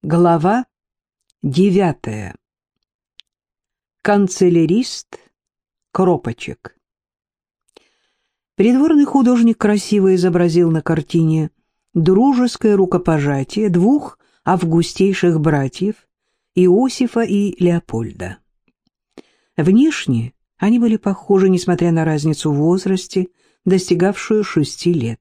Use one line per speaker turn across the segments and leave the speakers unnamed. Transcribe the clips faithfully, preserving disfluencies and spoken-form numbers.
Глава девятая. Канцелярист Кропочек. Придворный художник красиво изобразил на картине дружеское рукопожатие двух августейших братьев Иосифа и Леопольда. Внешне они были похожи, несмотря на разницу в возрасте, достигавшую шести лет.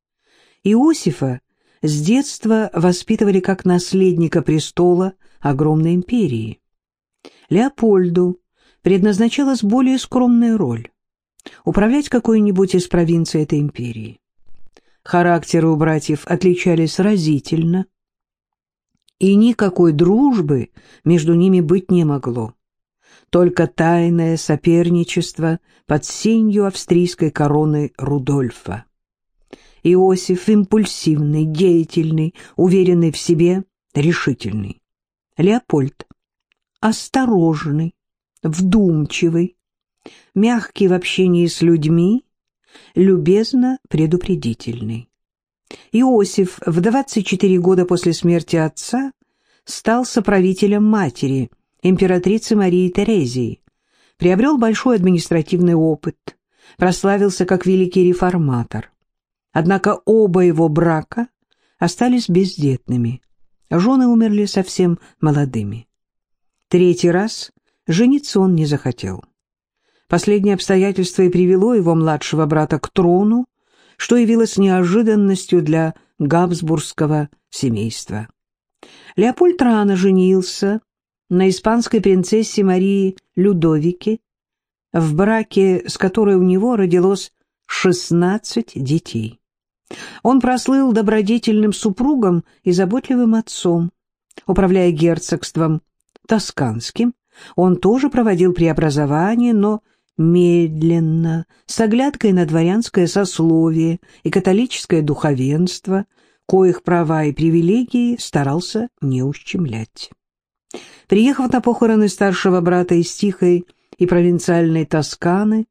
Иосифа с детства воспитывали как наследника престола огромной империи. Леопольду предназначалась более скромная роль — управлять какой-нибудь из провинций этой империи. Характеры у братьев отличались разительно, и никакой дружбы между ними быть не могло. Только тайное соперничество под сенью австрийской короны Рудольфа. Иосиф импульсивный, деятельный, уверенный в себе, решительный. Леопольд осторожный, вдумчивый, мягкий в общении с людьми, любезно предупредительный. Иосиф в двадцать четыре года после смерти отца стал соправителем матери, императрицы Марии Терезии, приобрел большой административный опыт, прославился как великий реформатор. Однако оба его брака остались бездетными, жены умерли совсем молодыми. Третий раз жениться он не захотел. Последнее обстоятельство и привело его младшего брата к трону, что явилось неожиданностью для габсбургского семейства. Леопольд рано женился на испанской принцессе Марии Людовике, в браке с которой у него родилось шестнадцать детей. Он прослыл добродетельным супругом и заботливым отцом. Управляя герцогством Тосканским, он тоже проводил преобразование, но медленно, с оглядкой на дворянское сословие и католическое духовенство, коих права и привилегии старался не ущемлять. Приехав на похороны старшего брата из тихой и провинциальной Тосканы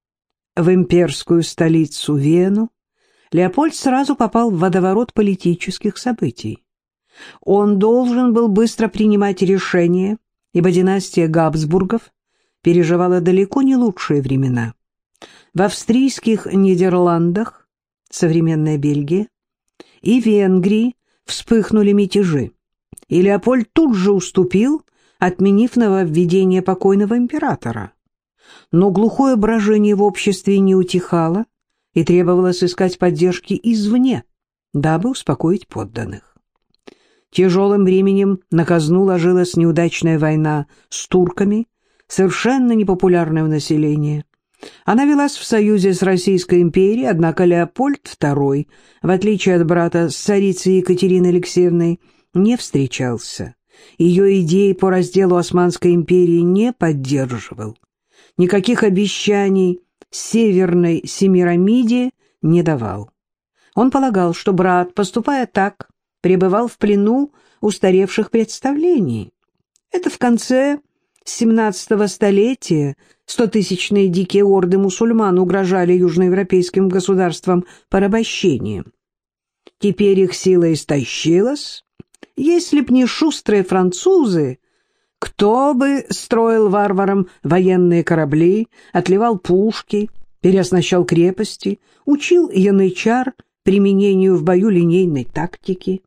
в имперскую столицу Вену, Леопольд сразу попал в водоворот политических событий. Он должен был быстро принимать решения, ибо династия Габсбургов переживала далеко не лучшие времена. В австрийских Нидерландах, современная Бельгия, и Венгрии вспыхнули мятежи, и Леопольд тут же уступил, отменив нововведение покойного императора. Но глухое брожение в обществе не утихало, и требовалось искать поддержки извне, дабы успокоить подданных. Тяжелым бременем на казну ложилась неудачная война с турками, совершенно непопулярная у населения. Она велась в союзе с Российской империей, однако Леопольд второй, в отличие от брата с царицей Екатериной Алексеевной, не встречался. Ее идеи по разделу Османской империи не поддерживал. Никаких обещаний Северной Семирамиде не давал. Он полагал, что брат, поступая так, пребывал в плену устаревших представлений. Это в конце семнадцатого столетия стотысячные дикие орды мусульман угрожали южноевропейским государствам порабощением. Теперь их сила истощилась. Если б не шустрые французы, кто бы строил варварам военные корабли, отливал пушки, переоснащал крепости, учил янычар применению в бою линейной тактики?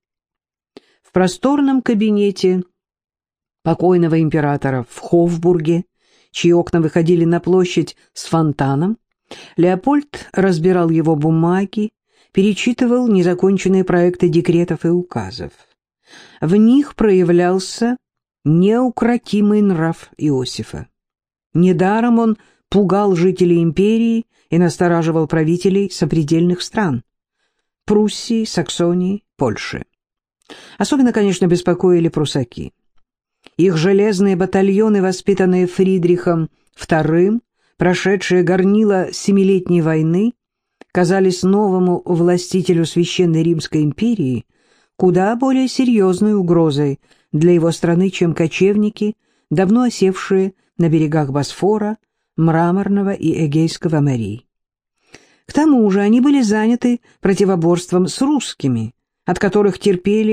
В просторном кабинете покойного императора в Хофбурге, чьи окна выходили на площадь с фонтаном, Леопольд разбирал его бумаги, перечитывал незаконченные проекты декретов и указов. В них проявлялся неукротимый нрав Иосифа. Недаром он пугал жителей империи и настораживал правителей сопредельных стран — Пруссии, Саксонии, Польши. Особенно, конечно, беспокоили прусаки. Их железные батальоны, воспитанные Фридрихом вторым, прошедшие горнило Семилетней войны, казались новому властителю Священной Римской империи куда более серьезной угрозой для его страны, чем кочевники, давно осевшие на берегах Босфора, Мраморного и Эгейского морей. К тому же они были заняты противоборством с русскими, от которых терпели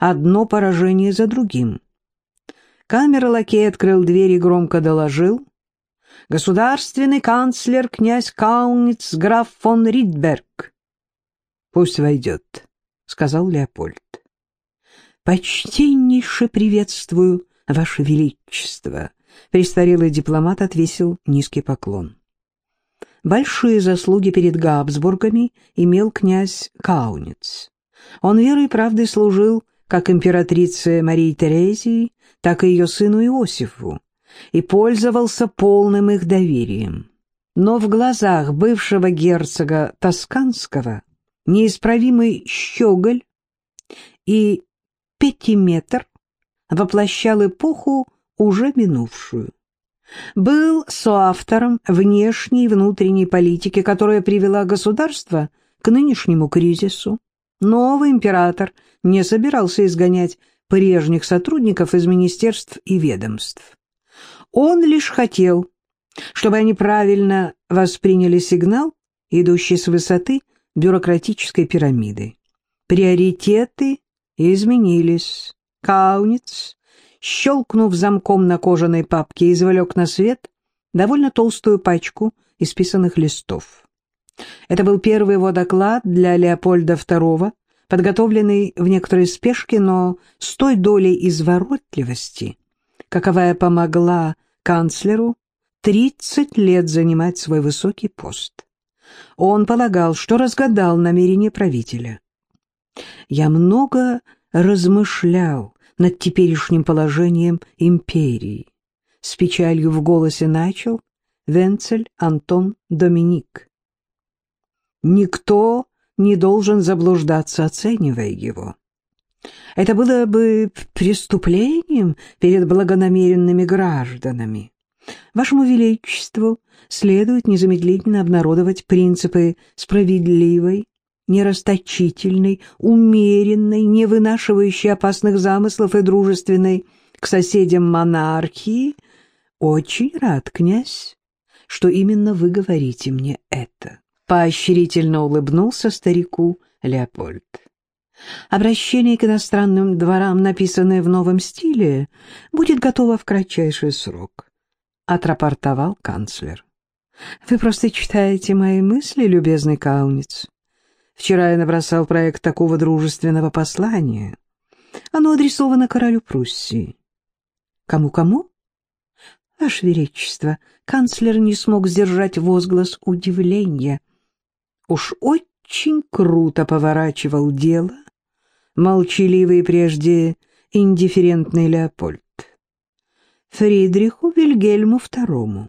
одно поражение за другим. Камер-лакей открыл дверь и громко доложил: «Государственный канцлер князь Кауниц граф фон Ридберг». «Пусть войдет», — сказал Леопольд. «Почтеннейше приветствую, Ваше Величество», — престарелый дипломат отвесил низкий поклон. Большие заслуги перед Габсбургами имел князь Кауниц. Он верой и правдой служил как императрице Марии Терезии, так и ее сыну Иосифу, и пользовался полным их доверием. Но в глазах бывшего герцога Тосканского неисправимый щеголь и пятиметр воплощал эпоху, уже минувшую. Был соавтором внешней и внутренней политики, которая привела государство к нынешнему кризису. Новый император не собирался изгонять прежних сотрудников из министерств и ведомств. Он лишь хотел, чтобы они правильно восприняли сигнал, идущий с высоты бюрократической пирамиды. Приоритеты изменились. Кауниц, щелкнув замком на кожаной папке, извлек на свет довольно толстую пачку исписанных листов. Это был первый его доклад для Леопольда второго, подготовленный в некоторой спешке, но с той долей изворотливости, каковая помогла канцлеру тридцать лет занимать свой высокий пост. Он полагал, что разгадал намерение правителя. «Я много размышлял над теперешним положением империи», — с печалью в голосе начал Венцель Антон Доминик. Никто не должен заблуждаться, оценивая его. Это было бы преступлением перед благонамеренными гражданами. Вашему Величеству следует незамедлительно обнародовать принципы справедливой, нерасточительной, умеренной, не вынашивающей опасных замыслов и дружественной к соседям монархии. Очень рад, князь, что именно вы говорите мне это. Поощрительно улыбнулся старику Леопольд. Обращение к иностранным дворам, написанное в новом стиле, будет готово в кратчайший срок, отрапортовал канцлер. Вы просто читаете мои мысли, любезный Кауниц. Вчера я набросал проект такого дружественного послания. Оно адресовано королю Пруссии. Кому-кому? Ваше Величество, канцлер не смог сдержать возглас удивления. Уж очень круто поворачивал дело молчаливый и прежде индифферентный Леопольд. Фридриху Вильгельму второму.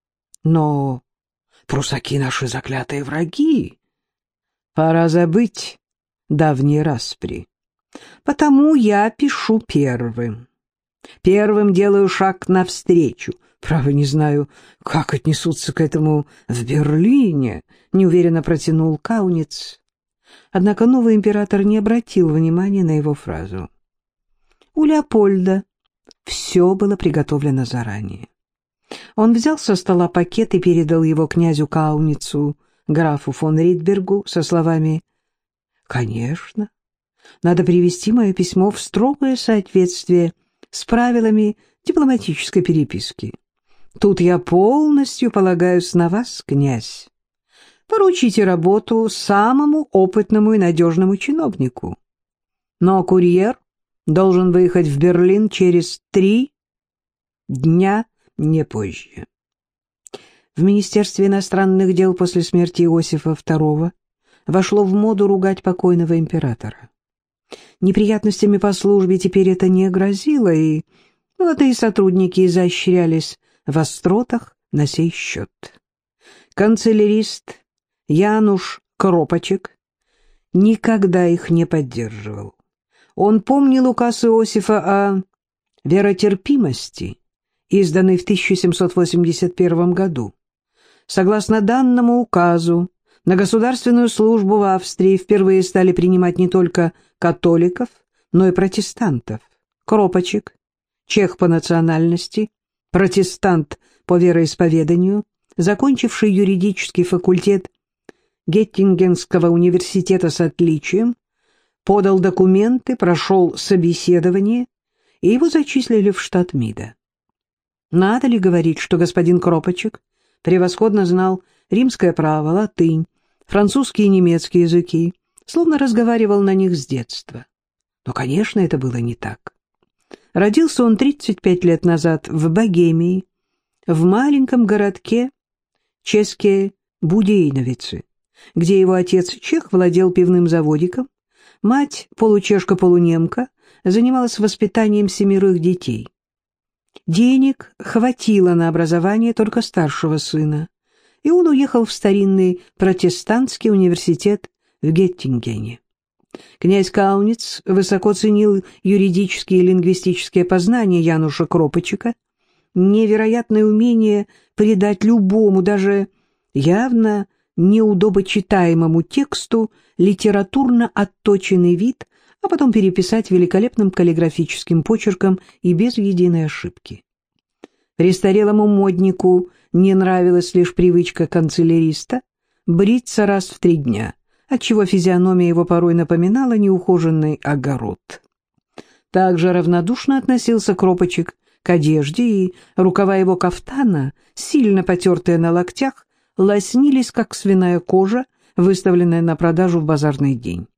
Но прусаки наши заклятые враги. Пора забыть давние распри. Потому я пишу первым. Первым делаю шаг навстречу. Право, не знаю, как отнесутся к этому в Берлине, неуверенно протянул Кауниц. Однако новый император не обратил внимания на его фразу. У Леопольда все было приготовлено заранее. Он взял со стола пакет и передал его князю Кауницу, графу фон Ридбергу, со словами: «Конечно, надо привести мое письмо в строгое соответствие с правилами дипломатической переписки. Тут я полностью полагаюсь на вас, князь. Поручите работу самому опытному и надежному чиновнику. Но курьер должен выехать в Берлин через три дня, не позже». В Министерстве иностранных дел после смерти Иосифа второго вошло в моду ругать покойного императора. Неприятностями по службе теперь это не грозило, и молодые сотрудники изощрялись в остротах на сей счет. Канцелярист Януш Кропачек никогда их не поддерживал. Он помнил указ Иосифа о веротерпимости, изданный в тысяча семьсот восемьдесят первом году. Согласно данному указу, на государственную службу в Австрии впервые стали принимать не только католиков, но и протестантов. Кропачек, чех по национальности, протестант по вероисповеданию, закончивший юридический факультет Геттингенского университета с отличием, подал документы, прошел собеседование, и его зачислили в штат МИДа. Надо ли говорить, что господин Кропочек превосходно знал римское право, латынь, французский и немецкий языки, словно разговаривал на них с детства. Но, конечно, это было не так. Родился он тридцать пять лет назад в Богемии, в маленьком городке České Budějovice, где его отец чех владел пивным заводиком, мать, получешка-полунемка, занималась воспитанием семерых детей. Денег хватило на образование только старшего сына, и он уехал в старинный протестантский университет в Геттингене. Князь Кауниц высоко ценил юридические и лингвистические познания Януша Кропочека, невероятное умение придать любому, даже явно неудобочитаемому тексту литературно отточенный вид, а потом переписать великолепным каллиграфическим почерком и без единой ошибки. Престарелому моднику не нравилась лишь привычка канцеляриста бриться раз в три дня, отчего физиономия его порой напоминала неухоженный огород. Также равнодушно относился Кропочек к одежде, и рукава его кафтана, сильно потертые на локтях, лоснились, как свиная кожа, выставленная на продажу в базарный день.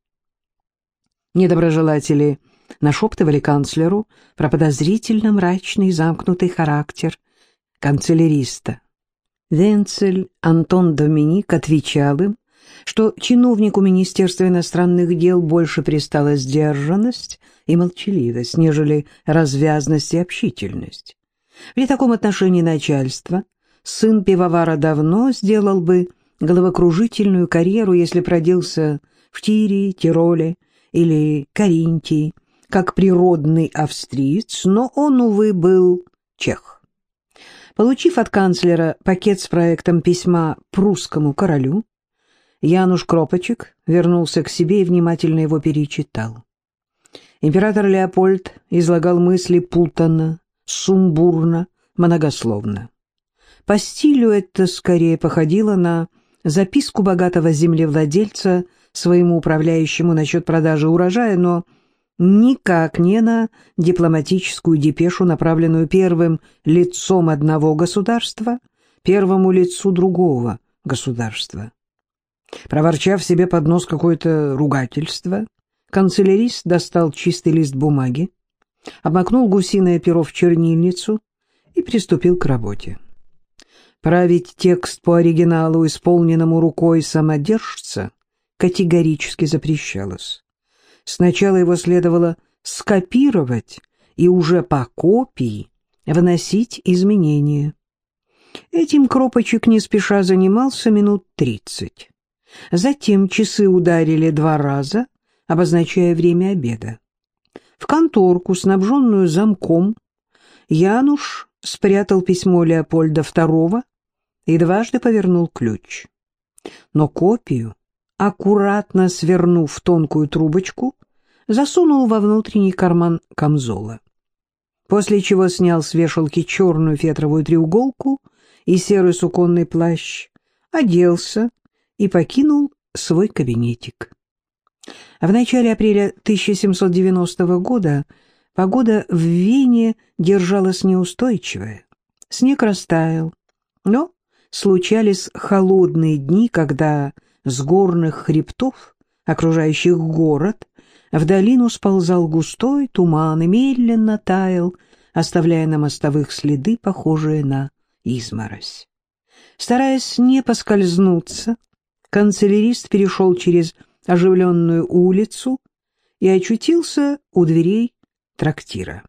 Недоброжелатели нашептывали канцлеру про подозрительно мрачный замкнутый характер канцеляриста. Венцель Антон Доминик отвечал им, что чиновнику Министерства иностранных дел больше пристала сдержанность и молчаливость, нежели развязность и общительность. При таком отношении начальства сын пивовара давно сделал бы головокружительную карьеру, если б родился в Тирии, Тироле или Каринтии, как природный австриец, но он, увы, был чех. Получив от канцлера пакет с проектом письма прусскому королю, Януш Кропочек вернулся к себе и внимательно его перечитал. Император Леопольд излагал мысли путанно, сумбурно, многословно. По стилю это скорее походило на записку богатого землевладельца своему управляющему насчет продажи урожая, но никак не на дипломатическую депешу, направленную первым лицом одного государства, первому лицу другого государства. Проворчав себе под нос какое-то ругательство, канцелярист достал чистый лист бумаги, обмакнул гусиное перо в чернильницу и приступил к работе. Править текст по оригиналу, исполненному рукой самодержца, категорически запрещалось. Сначала его следовало скопировать и уже по копии вносить изменения. Этим Кропочек не спеша занимался минут тридцать. Затем часы ударили два раза, обозначая время обеда. В конторку, снабженную замком, Януш спрятал письмо Леопольда второго и дважды повернул ключ. Но копию, аккуратно свернув в тонкую трубочку, засунул во внутренний карман камзола. После чего снял с вешалки черную фетровую треуголку и серый суконный плащ, оделся и покинул свой кабинетик. В начале апреля тысяча семьсот девяностого года погода в Вене держалась неустойчивая. Снег растаял, но случались холодные дни, когда с горных хребтов, окружающих город, в долину сползал густой туман и медленно таял, оставляя на мостовых следы, похожие на изморозь. Стараясь не поскользнуться, канцелярист перешел через оживленную улицу и очутился у дверей трактира.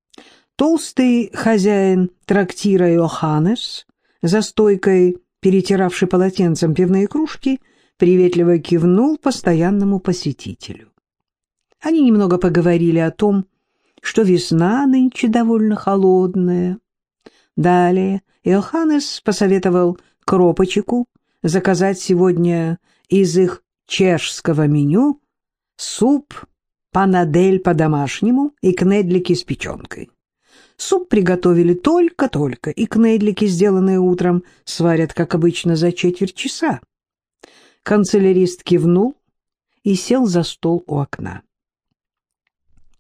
Толстый хозяин трактира Йоханнес, за стойкой перетиравший полотенцем пивные кружки, приветливо кивнул постоянному посетителю. Они немного поговорили о том, что весна нынче довольно холодная. Далее Йоханнес посоветовал Кропочеку заказать сегодня из их чешского меню суп панадель по-домашнему и кнедлики с печенкой. Суп приготовили только-только, и кнедлики, сделанные утром, сварят, как обычно, за четверть часа. Канцелярист кивнул и сел за стол у окна.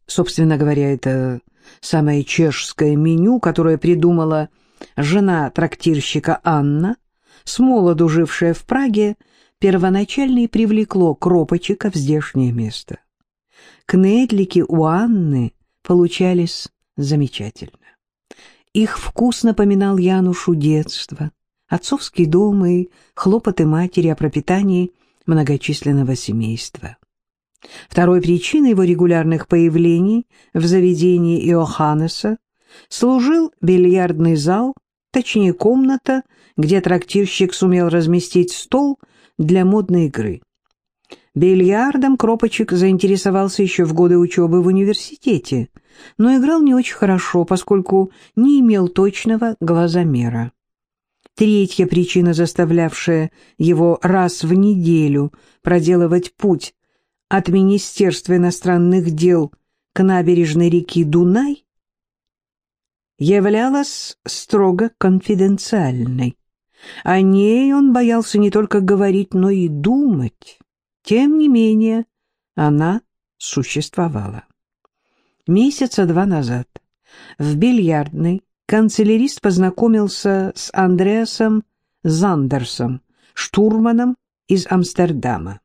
Собственно говоря, это самое чешское меню, которое придумала жена трактирщика Анна, смолоду жившая в Праге, первоначально и привлекло Кропочека в здешнее место. Кнедлики у Анны получались замечательно. Их вкус напоминал Янушу детство, отцовский дом и хлопоты матери о пропитании многочисленного семейства. Второй причиной его регулярных появлений в заведении Иоханнеса служил бильярдный зал, точнее комната, где трактирщик сумел разместить стол для модной игры. Бильярдом Кропочек заинтересовался еще в годы учебы в университете, но играл не очень хорошо, поскольку не имел точного глазомера. Третья причина, заставлявшая его раз в неделю проделывать путь от Министерства иностранных дел к набережной реки Дунай, являлась строго конфиденциальной. О ней он боялся не только говорить, но и думать. Тем не менее, она существовала. Месяца два назад в бильярдной канцелярист познакомился с Андреасом Зандерсом, штурманом из Амстердама.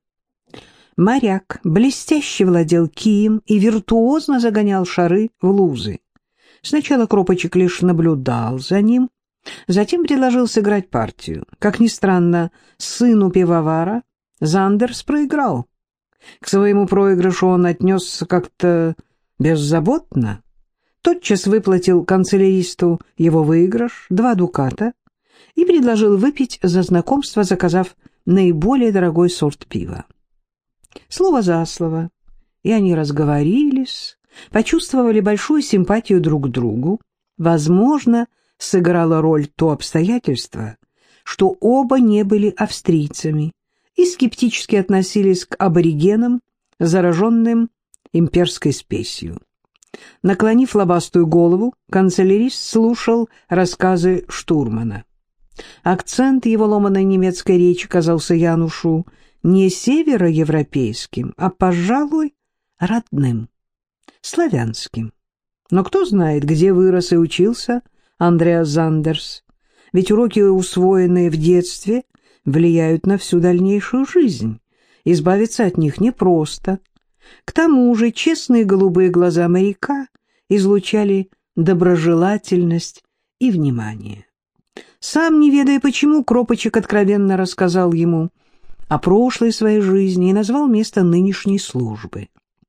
Моряк блестяще владел кием и виртуозно загонял шары в лузы. Сначала Кропочек лишь наблюдал за ним, затем предложил сыграть партию. Как ни странно, сыну пивовара Зандерс проиграл. К своему проигрышу он отнесся как-то беззаботно. Тотчас выплатил канцеляристу его выигрыш, два дуката, и предложил выпить за знакомство, заказав наиболее дорогой сорт пива. Слово за слово, и они разговорились, почувствовали большую симпатию друг к другу. Возможно, сыграло роль то обстоятельство, что оба не были австрийцами и скептически относились к аборигенам, зараженным имперской спесью. Наклонив лобастую голову, канцелярист слушал рассказы штурмана. Акцент его ломаной немецкой речи казался Янушу не североевропейским, а, пожалуй, родным, славянским. Но кто знает, где вырос и учился Андреас Зандерс, ведь уроки, усвоенные в детстве, влияют на всю дальнейшую жизнь. Избавиться от них непросто. К тому же честные голубые глаза моряка излучали доброжелательность и внимание. Сам, не ведая почему, Кропочек откровенно рассказал ему о прошлой своей жизни и назвал место нынешней службы.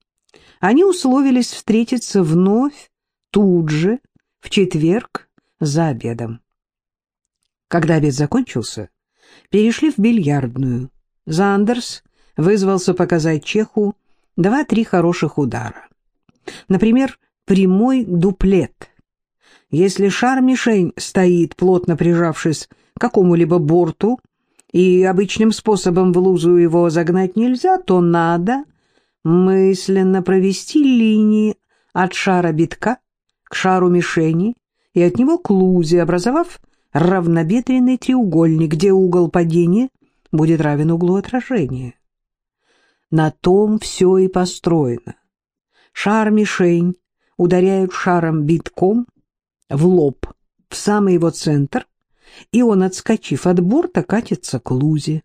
Они условились встретиться вновь тут же, в четверг, за обедом. Когда обед закончился, перешли в бильярдную. Зандерс вызвался показать чеху два-три хороших удара. Например, прямой дуплет. Если шар-мишень стоит, плотно прижавшись к какому-либо борту, и обычным способом в лузу его загнать нельзя, то надо мысленно провести линии от шара битка к шару мишени и от него к лузе, образовав равнобедренный треугольник, где угол падения будет равен углу отражения. На том все и построено. Шар-мишень ударяют шаром битком в лоб, в самый его центр, и он, отскочив от борта, катится к лузе.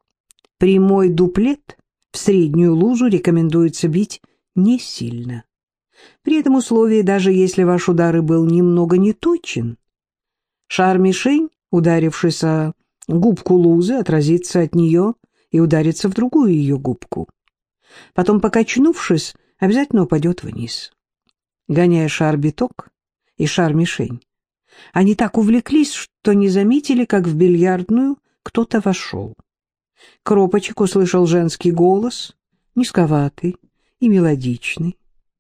Прямой дуплет в среднюю лузу рекомендуется бить не сильно. При этом условии, даже если ваш удар и был немного неточен, шар-мишень, ударившись о губку лузы, отразится от нее и ударится в другую ее губку. Потом, покачнувшись, обязательно упадет вниз. Гоняя шар-биток и шар-мишень, они так увлеклись, что не заметили, как в бильярдную кто-то вошел. Кропочек услышал женский голос, низковатый и мелодичный.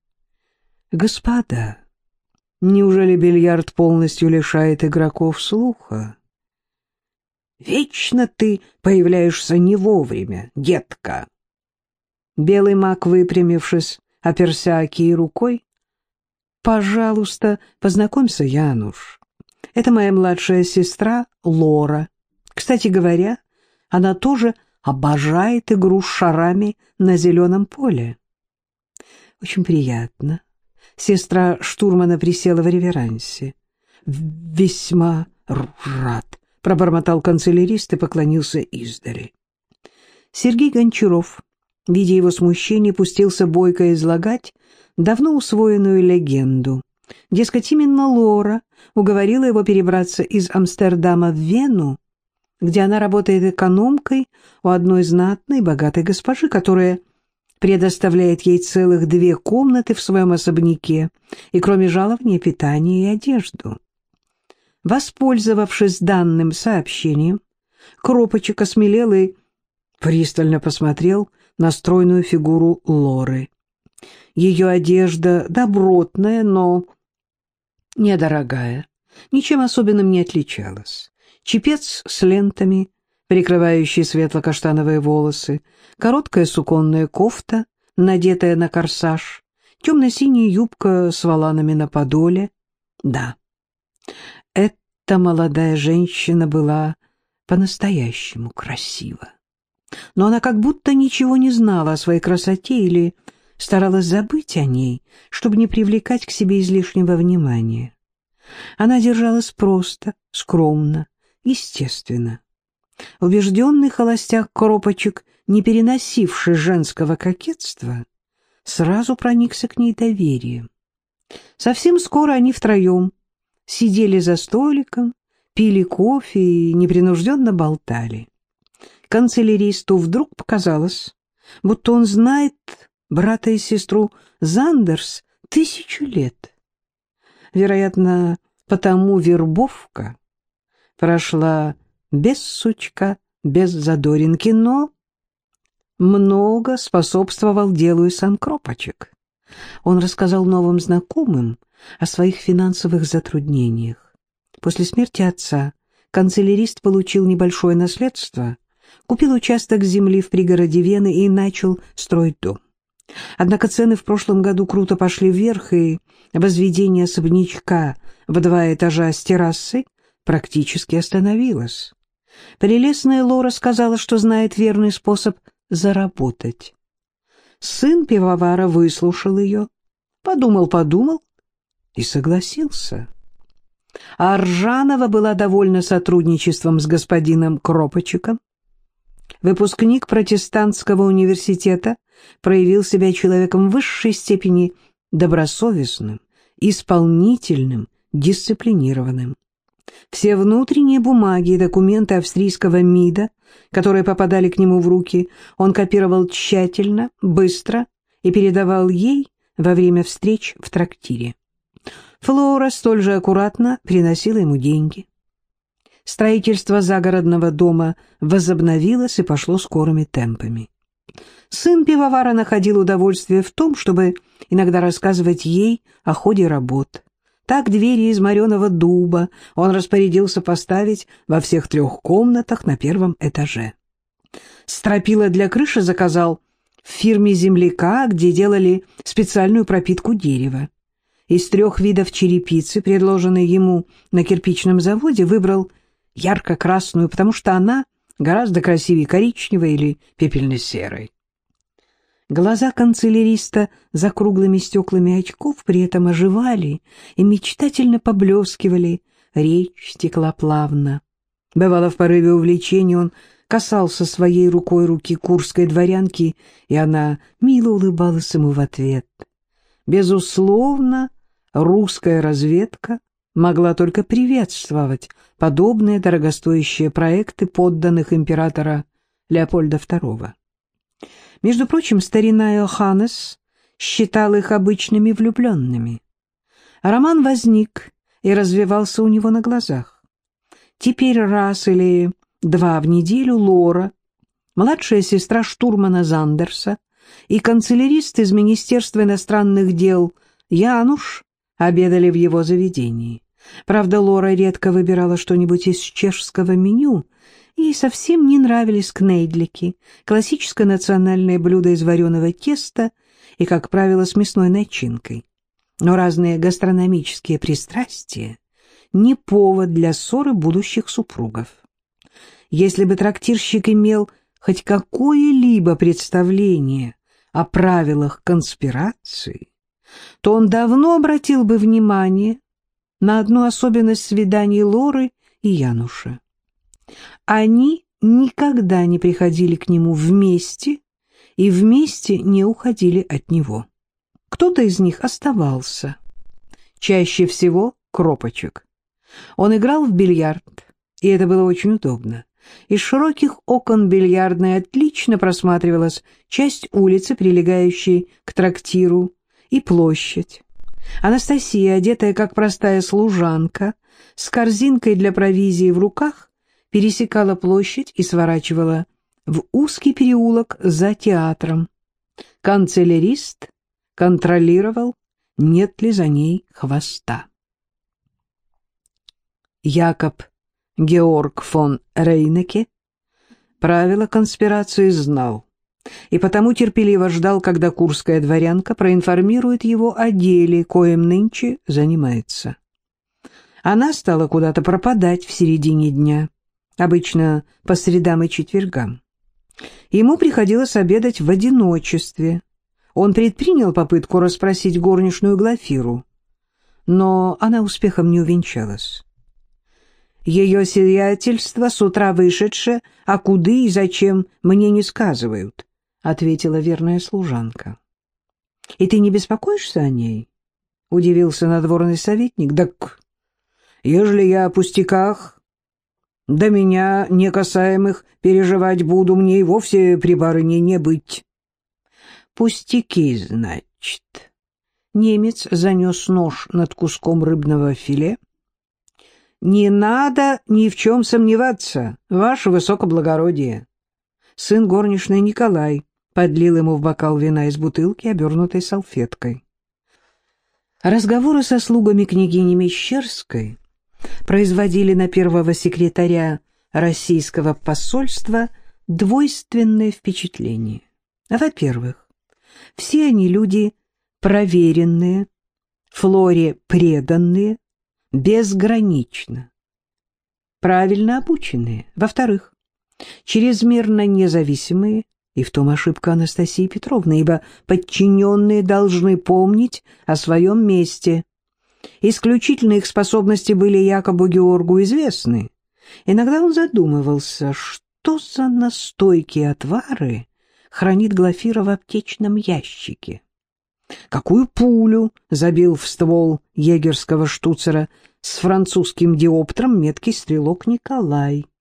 «Господа, неужели бильярд полностью лишает игроков слуха? Вечно ты появляешься не вовремя, детка!» Белый маг, выпрямившись, оперся оки рукой. «Пожалуйста, познакомься, Януш. Это моя младшая сестра Лора. Кстати говоря, она тоже обожает игру с шарами на зеленом поле». «Очень приятно», Сестра штурмана присела в реверансе. «Весьма рад», — пробормотал канцелярист и поклонился издали. Сергей Гончаров, видя его смущение, пустился бойко излагать давно усвоенную легенду. Дескать, именно Лора уговорила его перебраться из Амстердама в Вену, где она работает экономкой у одной знатной богатой госпожи, которая предоставляет ей целых две комнаты в своем особняке и кроме жалования питание и одежду. Воспользовавшись данным сообщением, Кропочек осмелел и пристально посмотрел на стройную фигуру Лоры. Ее одежда добротная, но недорогая, ничем особенным не отличалась. Чепец с лентами, прикрывающий светло-каштановые волосы, короткая суконная кофта, надетая на корсаж, темно-синяя юбка с воланами на подоле. Да, эта молодая женщина была по-настоящему красива. Но она как будто ничего не знала о своей красоте или старалась забыть о ней, чтобы не привлекать к себе излишнего внимания. Она держалась просто, скромно, естественно. Убежденный холостяк Кропочек, не переносивший женского кокетства, сразу проникся к ней доверием. Совсем скоро они втроем сидели за столиком, пили кофе и непринужденно болтали. Канцеляристу вдруг показалось, будто он знает брата и сестру Зандерс тысячу лет. Вероятно, потому вербовка прошла без сучка, без задоринки, но много способствовал делу и сам Кропочек. Он рассказал новым знакомым о своих финансовых затруднениях. После смерти отца канцелярист получил небольшое наследство, купил участок земли в пригороде Вены и начал строить дом. Однако цены в прошлом году круто пошли вверх, и возведение особнячка в два этажа с террасой практически остановилось. Прелестная Лора сказала, что знает верный способ заработать. Сын пивовара выслушал ее, подумал-подумал и согласился. А Ржанова была довольна сотрудничеством с господином Кропочеком. Выпускник протестантского университета проявил себя человеком в высшей степени добросовестным, исполнительным, дисциплинированным. Все внутренние бумаги и документы австрийского МИДа, которые попадали к нему в руки, он копировал тщательно, быстро и передавал ей во время встреч в трактире. Флора столь же аккуратно приносила ему деньги. Строительство загородного дома возобновилось и пошло скорыми темпами. Сын пивовара находил удовольствие в том, чтобы иногда рассказывать ей о ходе работ. Так двери из мореного дуба он распорядился поставить во всех трех комнатах на первом этаже. Стропила для крыши заказал в фирме земляка, где делали специальную пропитку дерева. Из трех видов черепицы, предложенной ему на кирпичном заводе, выбрал ярко-красную, потому что она гораздо красивее коричневой или пепельно-серой. Глаза канцеляриста за круглыми стеклами очков при этом оживали и мечтательно поблескивали, речь текла плавно. Бывало, в порыве увлечения он касался своей рукой руки курской дворянки, и она мило улыбалась ему в ответ. Безусловно, русская разведка могла только приветствовать подобные дорогостоящие проекты подданных императора Леопольда второго. Между прочим, старина Йоханнес считал их обычными влюбленными. Роман возник и развивался у него на глазах. Теперь раз или два в неделю Лора, младшая сестра штурмана Зандерса, и канцелярист из Министерства иностранных дел Януш обедали в его заведении. Правда, Лора редко выбирала что-нибудь из чешского меню, ей совсем не нравились кнейдлики, классическое национальное блюдо из вареного теста и, как правило, с мясной начинкой. Но разные гастрономические пристрастия — не повод для ссоры будущих супругов. Если бы трактирщик имел хоть какое-либо представление о правилах конспирации, то он давно обратил бы внимание на одну особенность свиданий Лоры и Януша. Они никогда не приходили к нему вместе и вместе не уходили от него. Кто-то из них оставался, чаще всего Кропочек. Он играл в бильярд, и это было очень удобно. Из широких окон бильярдной отлично просматривалась часть улицы, прилегающей к трактиру, и площадь. Анастасия, одетая как простая служанка, с корзинкой для провизии в руках, пересекала площадь и сворачивала в узкий переулок за театром. Канцелярист контролировал, нет ли за ней хвоста. Якоб Георг фон Рейнеке правила конспирации знал, и потому терпеливо ждал, когда курская дворянка проинформирует его о деле, коим нынче занимается. Она стала куда-то пропадать в середине дня, обычно по средам и четвергам. Ему приходилось обедать в одиночестве. Он предпринял попытку расспросить горничную Глафиру, но она успехом не увенчалась. «Ее сиятельство с утра вышедше, а куды и зачем мне не сказывают», — ответила верная служанка. «И ты не беспокоишься о ней?» — удивился надворный советник. «Так, ежели я о пустяках, до меня не касаемых переживать буду, мне и вовсе при барыне не быть». «Пустяки, значит». Немец занес нож над куском рыбного филе. «Не надо ни в чем сомневаться, ваше высокоблагородие». Сын горничной Николай подлил ему в бокал вина из бутылки, обернутой салфеткой. Разговоры со слугами княгини Мещерской производили на первого секретаря российского посольства двойственное впечатление. Во-первых, все они люди проверенные, Флоре преданные, безгранично, правильно обученные. Во-вторых, чрезмерно независимые, и в том ошибка Анастасии Петровны, ибо подчиненные должны помнить о своем месте. Исключительно их способности были Якобу Георгу известны. Иногда он задумывался, что за настойки и отвары хранит Глафира в аптечном ящике. Какую пулю забил в ствол егерского штуцера с французским диоптром меткий стрелок Николай?